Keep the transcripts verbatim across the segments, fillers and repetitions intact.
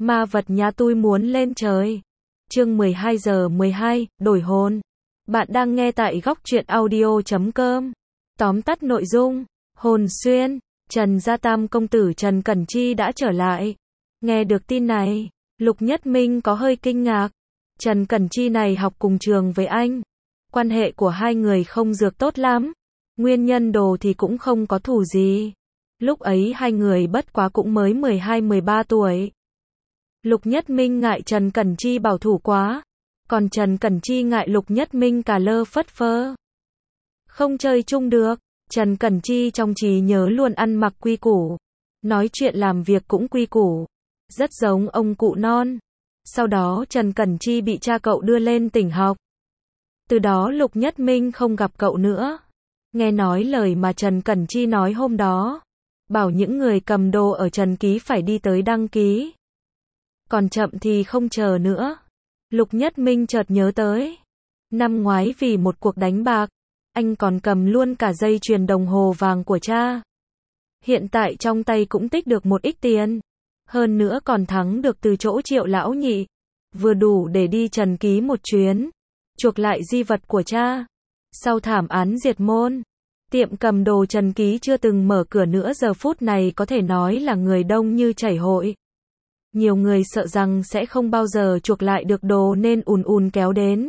Ma vật nhà tôi muốn lên trời. Chương mười hai giờ mười hai, đổi hồn. Bạn đang nghe tại góc truyện audio chấm com. Tóm tắt nội dung. Hồn xuyên, Trần Gia Tam công tử Trần Cẩn Chi đã trở lại. Nghe được tin này, Lục Nhất Minh có hơi kinh ngạc. Trần Cẩn Chi này học cùng trường với anh. Quan hệ của hai người không dược tốt lắm. Nguyên nhân đồ thì cũng không có thù gì. Lúc ấy hai người bất quá cũng mới mười hai mười ba tuổi. Lục Nhất Minh ngại Trần Cẩn Chi bảo thủ quá. Còn Trần Cẩn Chi ngại Lục Nhất Minh cà lơ phất phơ. Không chơi chung được. Trần Cẩn Chi trong trí nhớ luôn ăn mặc quy củ. Nói chuyện làm việc cũng quy củ. Rất giống ông cụ non. Sau đó Trần Cẩn Chi bị cha cậu đưa lên tỉnh học. Từ đó Lục Nhất Minh không gặp cậu nữa. Nghe nói lời mà Trần Cẩn Chi nói hôm đó. Bảo những người cầm đồ ở Trần Ký phải đi tới đăng ký. Còn chậm thì không chờ nữa. Lục Nhất Minh chợt nhớ tới. Năm ngoái vì một cuộc đánh bạc, anh còn cầm luôn cả dây chuyền đồng hồ vàng của cha. Hiện tại trong tay cũng tích được một ít tiền. Hơn nữa còn thắng được từ chỗ Triệu lão nhị. Vừa đủ để đi Trần Ký một chuyến. Chuộc lại di vật của cha. Sau thảm án diệt môn, tiệm cầm đồ Trần Ký chưa từng mở cửa nữa, giờ phút này có thể nói là người đông như chảy hội. Nhiều người sợ rằng sẽ không bao giờ chuộc lại được đồ nên ùn ùn kéo đến.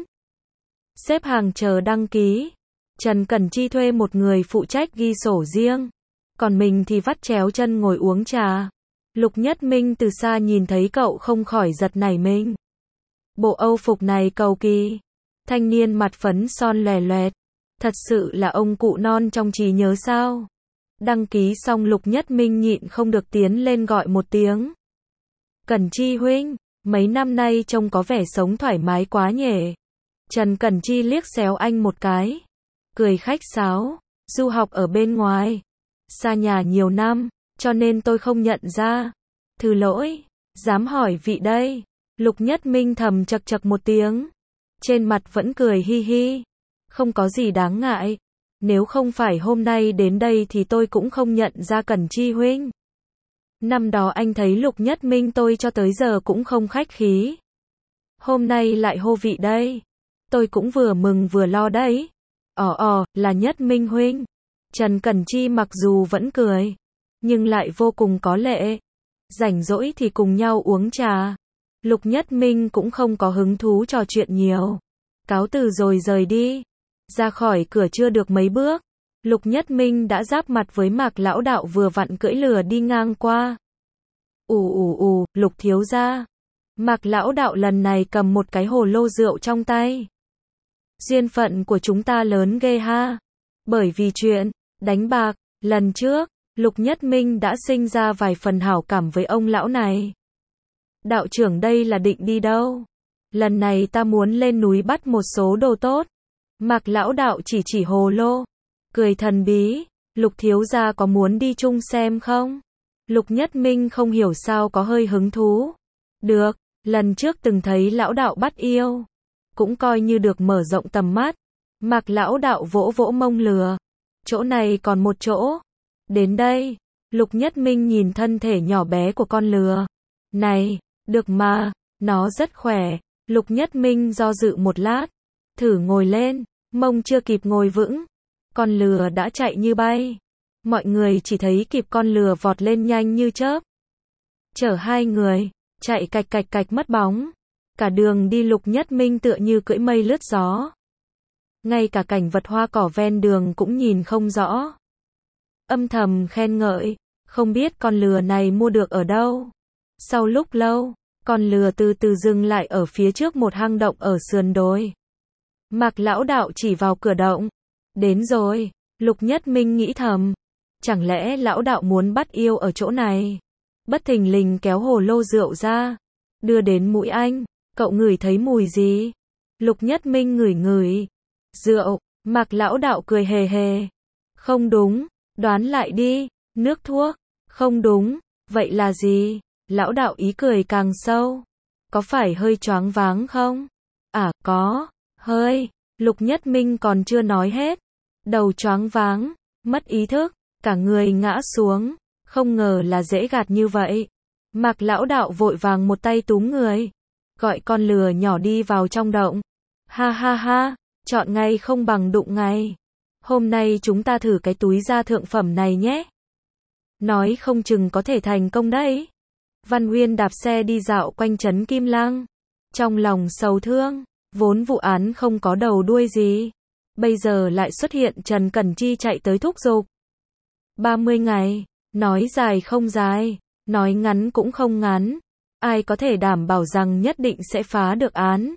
Xếp hàng chờ đăng ký. Trần Cẩn Chi thuê một người phụ trách ghi sổ riêng. Còn mình thì vắt chéo chân ngồi uống trà. Lục Nhất Minh từ xa nhìn thấy cậu không khỏi giật nảy mình. Bộ âu phục này cầu kỳ. Thanh niên mặt phấn son lòe loẹt. Thật sự là ông cụ non trong trí nhớ sao? Đăng ký xong Lục Nhất Minh nhịn không được tiến lên gọi một tiếng. Cẩn Chi huynh, mấy năm nay trông có vẻ sống thoải mái quá nhỉ. Trần Cẩn Chi liếc xéo anh một cái. Cười khách sáo, du học ở bên ngoài. Xa nhà nhiều năm, cho nên tôi không nhận ra. Thứ lỗi, dám hỏi vị đây. Lục Nhất Minh thầm chậc chậc một tiếng. Trên mặt vẫn cười hi hi. Không có gì đáng ngại. Nếu không phải hôm nay đến đây thì tôi cũng không nhận ra Cẩn Chi huynh. Năm đó anh thấy Lục Nhất Minh tôi cho tới giờ cũng không khách khí. Hôm nay lại hô vị đây. Tôi cũng vừa mừng vừa lo đấy. Ồ ồ, là Nhất Minh huynh. Trần Cẩn Chi mặc dù vẫn cười, nhưng lại vô cùng có lệ. Rảnh rỗi thì cùng nhau uống trà. Lục Nhất Minh cũng không có hứng thú trò chuyện nhiều. Cáo từ rồi rời đi. Ra khỏi cửa chưa được mấy bước, Lục Nhất Minh đã giáp mặt với Mạc lão đạo vừa vặn cưỡi lừa đi ngang qua. Ù ù ù, Lục thiếu gia. Mạc lão đạo lần này cầm một cái hồ lô rượu trong tay. Duyên phận của chúng ta lớn ghê ha. Bởi vì chuyện đánh bạc lần trước, Lục Nhất Minh đã sinh ra vài phần hảo cảm với ông lão này. Đạo trưởng đây là định đi đâu? Lần này ta muốn lên núi bắt một số đồ tốt. Mạc lão đạo chỉ chỉ hồ lô. Cười thần bí. Lục thiếu gia có muốn đi chung xem không? Lục Nhất Minh không hiểu sao có hơi hứng thú. Được, lần trước từng thấy lão đạo bắt yêu. Cũng coi như được mở rộng tầm mắt. Mạc lão đạo vỗ vỗ mông lừa. Chỗ này còn một chỗ. Đến đây. Lục Nhất Minh nhìn thân thể nhỏ bé của con lừa. Này, được mà, nó rất khỏe. Lục Nhất Minh do dự một lát. Thử ngồi lên, mông chưa kịp ngồi vững. Con lừa đã chạy như bay. Mọi người chỉ thấy kịp con lừa vọt lên nhanh như chớp. Chở hai người, chạy cạch cạch cạch mất bóng. Cả đường đi Lục Nhất Minh tựa như cưỡi mây lướt gió. Ngay cả cảnh vật hoa cỏ ven đường cũng nhìn không rõ. Âm thầm khen ngợi, không biết con lừa này mua được ở đâu. Sau lúc lâu, con lừa từ từ dừng lại ở phía trước một hang động ở sườn đồi. Mạc lão đạo chỉ vào cửa động. Đến rồi, Lục Nhất Minh nghĩ thầm. Chẳng lẽ lão đạo muốn bắt yêu ở chỗ này? Bất thình lình kéo hồ lô rượu ra. Đưa đến mũi anh. Cậu ngửi thấy mùi gì? Lục Nhất Minh ngửi ngửi. Rượu. Mạc lão đạo cười hề hề. Không đúng. Đoán lại đi. Nước thuốc. Không đúng. Vậy là gì? Lão đạo ý cười càng sâu. Có phải hơi choáng váng không? À, có. Hơi. Lục Nhất Minh còn chưa nói hết. Đầu choáng váng. Mất ý thức. Cả người ngã xuống. Không ngờ là dễ gạt như vậy. Mạc lão đạo vội vàng một tay túm người, gọi con lừa nhỏ đi vào trong động. Ha ha ha, chọn ngay không bằng đụng ngay. Hôm nay chúng ta thử cái túi da thượng phẩm này nhé. Nói không chừng có thể thành công đấy. Văn Uyên đạp xe đi dạo quanh trấn Kim Lăng. Trong lòng sầu thương, vốn vụ án không có đầu đuôi gì. Bây giờ lại xuất hiện Trần Cẩn Chi chạy tới thúc giục. ba mươi ngày, nói dài không dài, nói ngắn cũng không ngắn. Ai có thể đảm bảo rằng nhất định sẽ phá được án.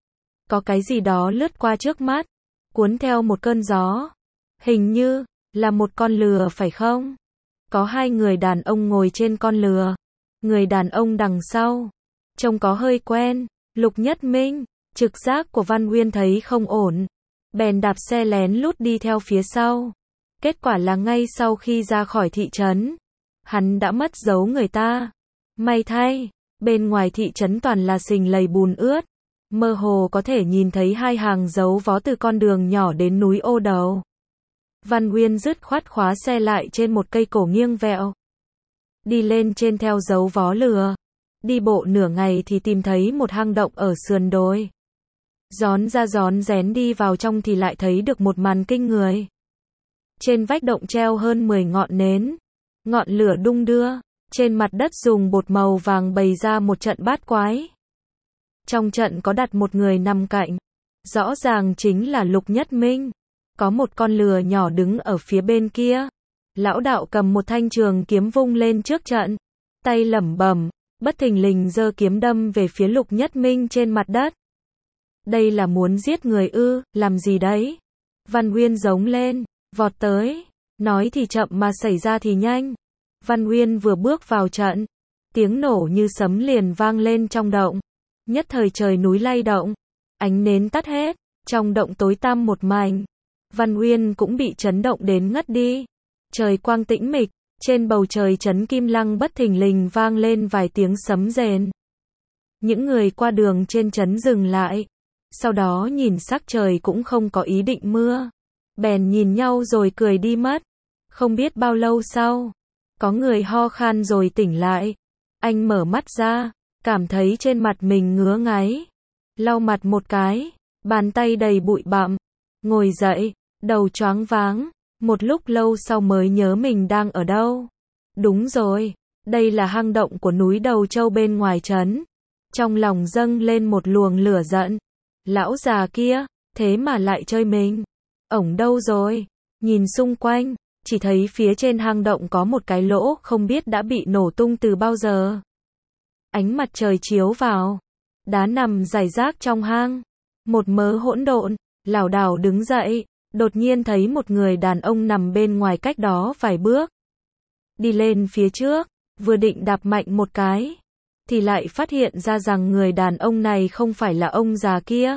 Có cái gì đó lướt qua trước mắt, cuốn theo một cơn gió. Hình như là một con lừa phải không? Có hai người đàn ông ngồi trên con lừa. Người đàn ông đằng sau, trông có hơi quen. Lục Nhất Minh, trực giác của Văn Uyên thấy không ổn. Bèn đạp xe lén lút đi theo phía sau. Kết quả là ngay sau khi ra khỏi thị trấn, hắn đã mất dấu người ta. May thay, bên ngoài thị trấn toàn là sình lầy bùn ướt. Mơ hồ có thể nhìn thấy hai hàng dấu vó từ con đường nhỏ đến núi Ô Đầu. Văn Uyên dứt khoát khóa xe lại trên một cây cổ nghiêng vẹo. Đi lên trên theo dấu vó lừa. Đi bộ nửa ngày thì tìm thấy một hang động ở sườn đồi. Rón ra rón rén đi vào trong thì lại thấy được một màn kinh người. Trên vách động treo hơn mười ngọn nến. Ngọn lửa đung đưa. Trên mặt đất dùng bột màu vàng bày ra một trận bát quái. Trong trận có đặt một người nằm cạnh. Rõ ràng chính là Lục Nhất Minh. Có một con lừa nhỏ đứng ở phía bên kia. Lão đạo cầm một thanh trường kiếm vung lên trước trận. Tay lẩm bẩm, bất thình lình giơ kiếm đâm về phía Lục Nhất Minh trên mặt đất. Đây là muốn giết người ư, làm gì đấy? Văn Uyên giống lên, vọt tới. Nói thì chậm mà xảy ra thì nhanh. Văn Uyên vừa bước vào trận. Tiếng nổ như sấm liền vang lên trong động. Nhất thời trời núi lay động. Ánh nến tắt hết. Trong động tối tăm một mảnh. Văn Uyên cũng bị chấn động đến ngất đi. Trời quang tĩnh mịch. Trên bầu trời trấn Kim Lăng bất thình lình vang lên vài tiếng sấm rền. Những người qua đường trên trấn dừng lại. Sau đó nhìn sắc trời cũng không có ý định mưa. Bèn nhìn nhau rồi cười đi mất. Không biết bao lâu sau, có người ho khan rồi tỉnh lại. Anh mở mắt ra, cảm thấy trên mặt mình ngứa ngáy. Lau mặt một cái, bàn tay đầy bụi bặm. Ngồi dậy, đầu choáng váng. Một lúc lâu sau mới nhớ mình đang ở đâu. Đúng rồi, đây là hang động của núi Đầu Châu bên ngoài trấn. Trong lòng dâng lên một luồng lửa giận. Lão già kia, thế mà lại chơi mình. Ổng đâu rồi? Nhìn xung quanh, chỉ thấy phía trên hang động có một cái lỗ không biết đã bị nổ tung từ bao giờ. Ánh mặt trời chiếu vào, đá nằm rải rác trong hang. Một mớ hỗn độn, lảo đảo đứng dậy, đột nhiên thấy một người đàn ông nằm bên ngoài cách đó vài bước. Đi lên phía trước, vừa định đạp mạnh một cái, thì lại phát hiện ra rằng người đàn ông này không phải là ông già kia.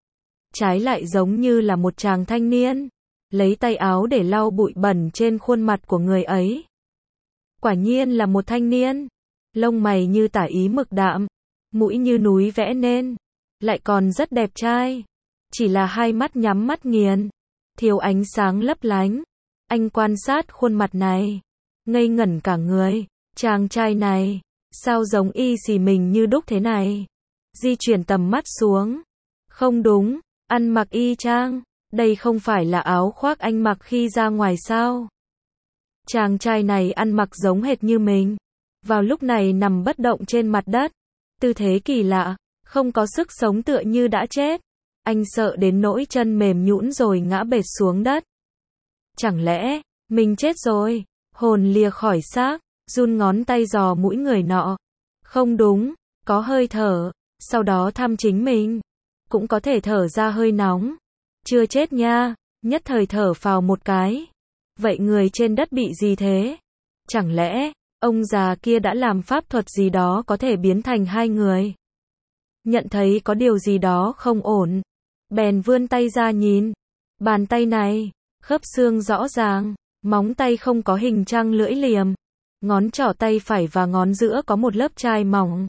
Trái lại giống như là một chàng thanh niên, lấy tay áo để lau bụi bẩn trên khuôn mặt của người ấy. Quả nhiên là một thanh niên, lông mày như tả ý mực đạm, mũi như núi vẽ nên, lại còn rất đẹp trai. Chỉ là hai mắt nhắm mắt nghiền, thiếu ánh sáng lấp lánh. Anh quan sát khuôn mặt này, ngây ngẩn cả người. Chàng trai này, sao giống y xì mình như đúc thế này? Di chuyển tầm mắt xuống. Không đúng, ăn mặc y chang. Đây không phải là áo khoác anh mặc khi ra ngoài sao? Chàng trai này ăn mặc giống hệt như mình. Vào lúc này nằm bất động trên mặt đất. Tư thế kỳ lạ, không có sức sống tựa như đã chết. Anh sợ đến nỗi chân mềm nhũn rồi ngã bệt xuống đất. Chẳng lẽ, mình chết rồi? Hồn lìa khỏi xác, run ngón tay dò mũi người nọ. Không đúng, có hơi thở, sau đó thăm chính mình. Cũng có thể thở ra hơi nóng. Chưa chết nha, nhất thời thở phào một cái. Vậy người trên đất bị gì thế? Chẳng lẽ, ông già kia đã làm pháp thuật gì đó có thể biến thành hai người? Nhận thấy có điều gì đó không ổn. Bèn vươn tay ra nhìn. Bàn tay này, khớp xương rõ ràng, móng tay không có hình trăng lưỡi liềm. Ngón trỏ tay phải và ngón giữa có một lớp chai mỏng.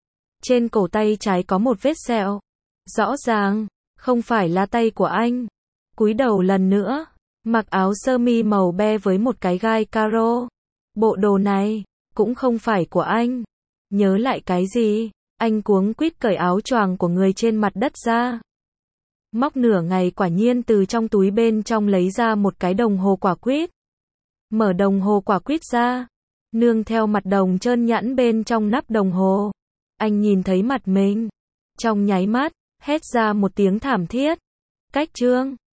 Trên cổ tay trái có một vết sẹo. Rõ ràng, không phải là tay của anh. Cúi đầu lần nữa, mặc áo sơ mi màu be với một cái gai caro. Bộ đồ này, cũng không phải của anh. Nhớ lại cái gì? Anh cuống quýt cởi áo choàng của người trên mặt đất ra. Móc nửa ngày quả nhiên từ trong túi bên trong lấy ra một cái đồng hồ quả quýt. Mở đồng hồ quả quýt ra. Nương theo mặt đồng trơn nhẵn bên trong nắp đồng hồ. Anh nhìn thấy mặt mình. Trong nháy mắt, hét ra một tiếng thảm thiết. Cách chương